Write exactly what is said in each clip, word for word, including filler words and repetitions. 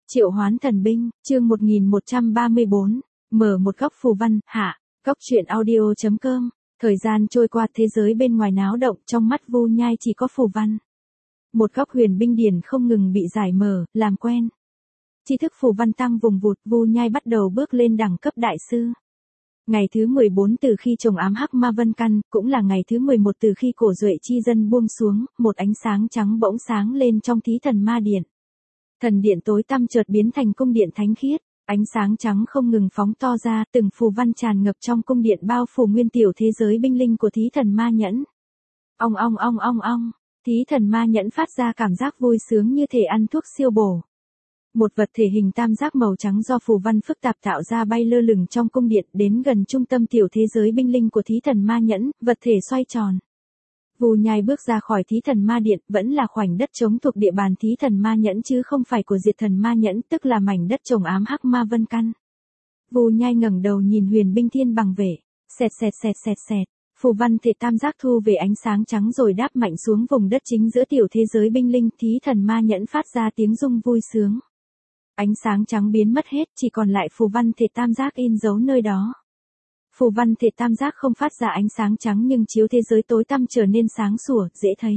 Triệu hoán thần binh, chương một nghìn một trăm ba mươi bốn, mở một góc phù văn, hạ, góc truyện audio.com, thời gian trôi qua thế giới bên ngoài náo động trong mắt Vu Nhai chỉ có phù văn. Một góc huyền binh điển không ngừng bị giải mở, làm quen. Tri thức phù văn tăng vùng vụt, Vu Nhai bắt đầu bước lên đẳng cấp đại sư. Ngày thứ mười bốn từ khi trồng ám hắc ma vân căn, cũng là ngày thứ mười một từ khi cổ duệ chi dân buông xuống, một ánh sáng trắng bỗng sáng lên trong thí thần ma điện. Thần điện tối tăm chợt biến thành cung điện thánh khiết, ánh sáng trắng không ngừng phóng to ra, từng phù văn tràn ngập trong cung điện bao phủ nguyên tiểu thế giới binh linh của thí thần ma nhẫn. Ong ong ong ong ong, thí thần ma nhẫn phát ra cảm giác vui sướng như thể ăn thuốc siêu bổ. Một vật thể hình tam giác màu trắng do phù văn phức tạp tạo ra bay lơ lửng trong cung điện đến gần trung tâm tiểu thế giới binh linh của thí thần ma nhẫn, vật thể xoay tròn. Vu Nhai bước ra khỏi thí thần ma điện, vẫn là khoảnh đất trống thuộc địa bàn thí thần ma nhẫn chứ không phải của diệt thần ma nhẫn, tức là mảnh đất trồng ám hắc ma vân căn. Vu Nhai ngẩng đầu nhìn huyền binh thiên bằng vệ, xẹt xẹt xẹt xẹt xẹt, phù văn thể tam giác thu về ánh sáng trắng rồi đáp mạnh xuống vùng đất chính giữa tiểu thế giới binh linh, thí thần ma nhẫn phát ra tiếng rung vui sướng. Ánh sáng trắng biến mất hết, chỉ còn lại phù văn thể tam giác in dấu nơi đó. Phù văn thể tam giác không phát ra ánh sáng trắng nhưng chiếu thế giới tối tăm trở nên sáng sủa, dễ thấy.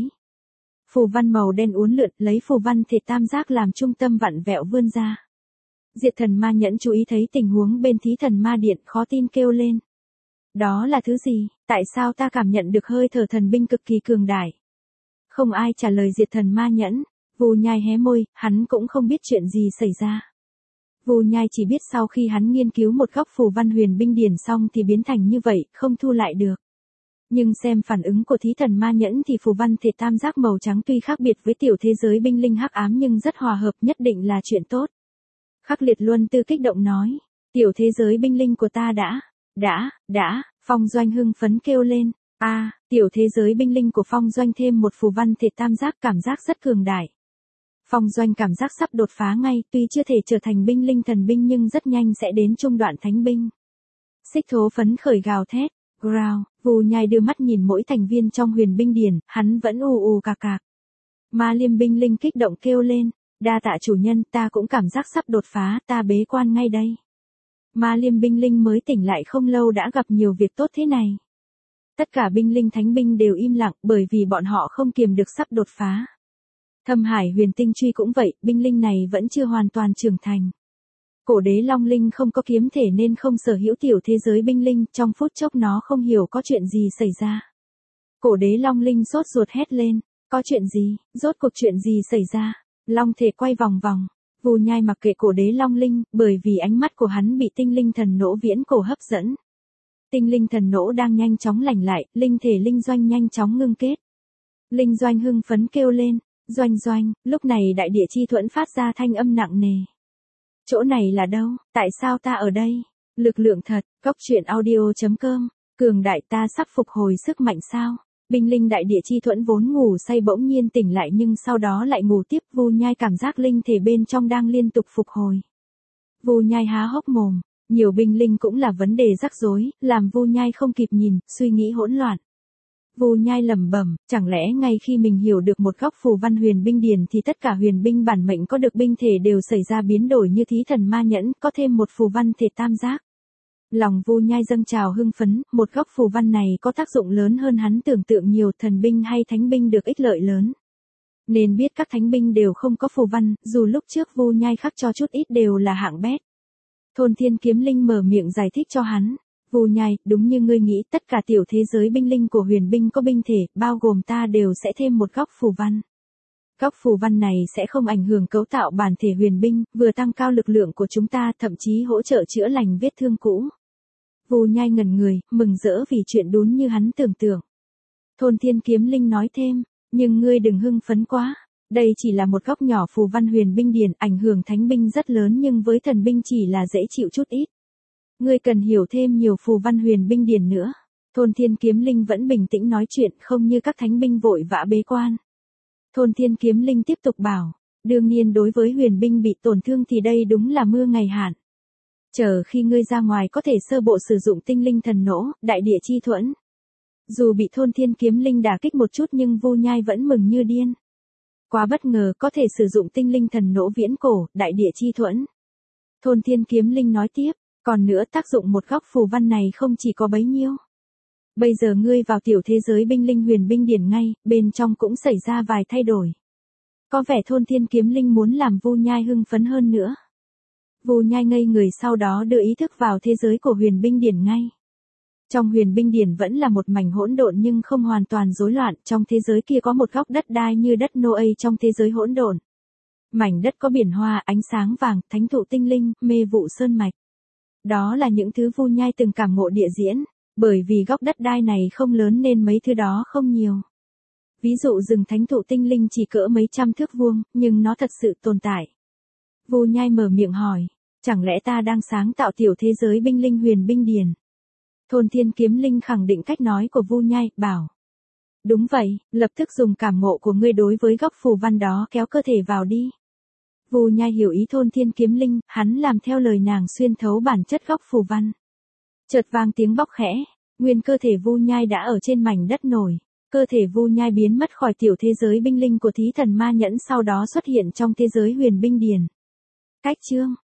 Phù văn màu đen uốn lượn, lấy phù văn thể tam giác làm trung tâm vặn vẹo vươn ra. Diệt thần ma nhẫn chú ý thấy tình huống bên thí thần ma điện, khó tin kêu lên. Đó là thứ gì, tại sao ta cảm nhận được hơi thở thần binh cực kỳ cường đại? Không ai trả lời diệt thần ma nhẫn. Vu Nhai hé môi, hắn cũng không biết chuyện gì xảy ra. Vu Nhai chỉ biết sau khi hắn nghiên cứu một góc phù văn huyền binh điển xong thì biến thành như vậy, không thu lại được. Nhưng xem phản ứng của thí thần ma nhẫn thì phù văn thể tam giác màu trắng tuy khác biệt với tiểu thế giới binh linh hắc ám nhưng rất hòa hợp, nhất định là chuyện tốt. Khắc Liệt Luân Tư kích động nói, tiểu thế giới binh linh của ta đã, đã, đã, Phong Doanh hưng phấn kêu lên, a, à, tiểu thế giới binh linh của Phong Doanh thêm một phù văn thể tam giác cảm giác rất cường đại. Phong Doanh cảm giác sắp đột phá ngay, tuy chưa thể trở thành binh linh thần binh nhưng rất nhanh sẽ đến trung đoạn thánh binh. Xích Thố phấn khởi gào thét, growl, Vu Nhai đưa mắt nhìn mỗi thành viên trong huyền binh điển, hắn vẫn ù ù cạc cạc. Ma Liêm binh linh kích động kêu lên, đa tạ chủ nhân, ta cũng cảm giác sắp đột phá, ta bế quan ngay đây. Ma Liêm binh linh mới tỉnh lại không lâu đã gặp nhiều việc tốt thế này. Tất cả binh linh thánh binh đều im lặng bởi vì bọn họ không kiềm được sắp đột phá. Thâm Hải huyền tinh truy cũng vậy, binh linh này vẫn chưa hoàn toàn trưởng thành. Cổ đế long linh không có kiếm thể nên không sở hữu tiểu thế giới binh linh, trong phút chốc nó không hiểu có chuyện gì xảy ra. Cổ đế long linh sốt ruột hét lên, có chuyện gì, rốt cuộc chuyện gì xảy ra, long thể quay vòng vòng. Vu Nhai mặc kệ cổ đế long linh, bởi vì ánh mắt của hắn bị tinh linh thần nỗ viễn cổ hấp dẫn. Tinh linh thần nỗ đang nhanh chóng lành lại, linh thể linh doanh nhanh chóng ngưng kết. Linh doanh hưng phấn kêu lên, Doanh Doanh, lúc này đại địa chi thuẫn phát ra thanh âm nặng nề. Chỗ này là đâu, tại sao ta ở đây? Lực lượng thật, góc truyện audio.com, cường đại ta sắp phục hồi sức mạnh sao? Binh linh đại địa chi thuẫn vốn ngủ say bỗng nhiên tỉnh lại nhưng sau đó lại ngủ tiếp. Vu Nhai cảm giác linh thể bên trong đang liên tục phục hồi. Vu Nhai há hốc mồm, nhiều binh linh cũng là vấn đề rắc rối, làm Vu Nhai không kịp nhìn, suy nghĩ hỗn loạn. Vu Nhai lẩm bẩm, chẳng lẽ ngay khi mình hiểu được một góc phù văn huyền binh điển thì tất cả huyền binh bản mệnh có được binh thể đều xảy ra biến đổi như thí thần ma nhẫn, có thêm một phù văn thể tam giác. Lòng Vu Nhai dâng trào hưng phấn, một góc phù văn này có tác dụng lớn hơn hắn tưởng tượng nhiều, thần binh hay thánh binh được ích lợi lớn. Nên biết các thánh binh đều không có phù văn, dù lúc trước Vu Nhai khắc cho chút ít đều là hạng bét. Thôn Thiên Kiếm Linh mở miệng giải thích cho hắn. Vu Nhai, đúng như ngươi nghĩ, tất cả tiểu thế giới binh linh của huyền binh có binh thể, bao gồm ta đều sẽ thêm một góc phù văn. Góc phù văn này sẽ không ảnh hưởng cấu tạo bản thể huyền binh, vừa tăng cao lực lượng của chúng ta, thậm chí hỗ trợ chữa lành vết thương cũ. Vu Nhai ngẩn người, mừng rỡ vì chuyện đúng như hắn tưởng tượng. Thôn Thiên Kiếm Linh nói thêm, nhưng ngươi đừng hưng phấn quá, đây chỉ là một góc nhỏ phù văn huyền binh điển, ảnh hưởng thánh binh rất lớn nhưng với thần binh chỉ là dễ chịu chút ít. Ngươi cần hiểu thêm nhiều phù văn huyền binh điển nữa. Thôn Thiên Kiếm Linh vẫn bình tĩnh nói chuyện, không như các thánh binh vội vã bế quan. Thôn Thiên Kiếm Linh tiếp tục bảo, đương nhiên đối với huyền binh bị tổn thương thì đây đúng là mưa ngày hạn. Chờ khi ngươi ra ngoài có thể sơ bộ sử dụng tinh linh thần nỗ, đại địa chi thuẫn. Dù bị Thôn Thiên Kiếm Linh đả kích một chút nhưng Vu Nhai vẫn mừng như điên. Quá bất ngờ có thể sử dụng tinh linh thần nỗ viễn cổ, đại địa chi thuẫn. Thôn Thiên Kiếm Linh nói tiếp, còn nữa tác dụng một góc phù văn này không chỉ có bấy nhiêu. Bây giờ ngươi vào tiểu thế giới binh linh huyền binh điển ngay, bên trong cũng xảy ra vài thay đổi. Có vẻ Thôn Thiên Kiếm Linh muốn làm Vu Nhai hưng phấn hơn nữa. Vu Nhai ngây người sau đó đưa ý thức vào thế giới của huyền binh điển ngay. Trong huyền binh điển vẫn là một mảnh hỗn độn nhưng không hoàn toàn rối loạn, trong thế giới kia có một góc đất đai như đất Noe trong thế giới hỗn độn. Mảnh đất có biển hoa, ánh sáng vàng, thánh thụ tinh linh, mê vụ sơn mạch. Đó là những thứ Vu Nhai từng cảm ngộ địa diễn, bởi vì góc đất đai này không lớn nên mấy thứ đó không nhiều. Ví dụ rừng thánh thụ tinh linh chỉ cỡ mấy trăm thước vuông, nhưng nó thật sự tồn tại. Vu Nhai mở miệng hỏi, chẳng lẽ ta đang sáng tạo tiểu thế giới binh linh huyền binh điển? Thôn Thiên Kiếm Linh khẳng định cách nói của Vu Nhai, bảo. Đúng vậy, lập tức dùng cảm ngộ của ngươi đối với góc phù văn đó kéo cơ thể vào đi. Vu Nhai hiểu ý Thôn Thiên Kiếm Linh, hắn làm theo lời nàng xuyên thấu bản chất góc phù văn. Chợt vang tiếng bóc khẽ, nguyên cơ thể Vu Nhai đã ở trên mảnh đất nổi. Cơ thể Vu Nhai biến mất khỏi tiểu thế giới binh linh của thí thần ma nhẫn sau đó xuất hiện trong thế giới huyền binh điển. Cách chương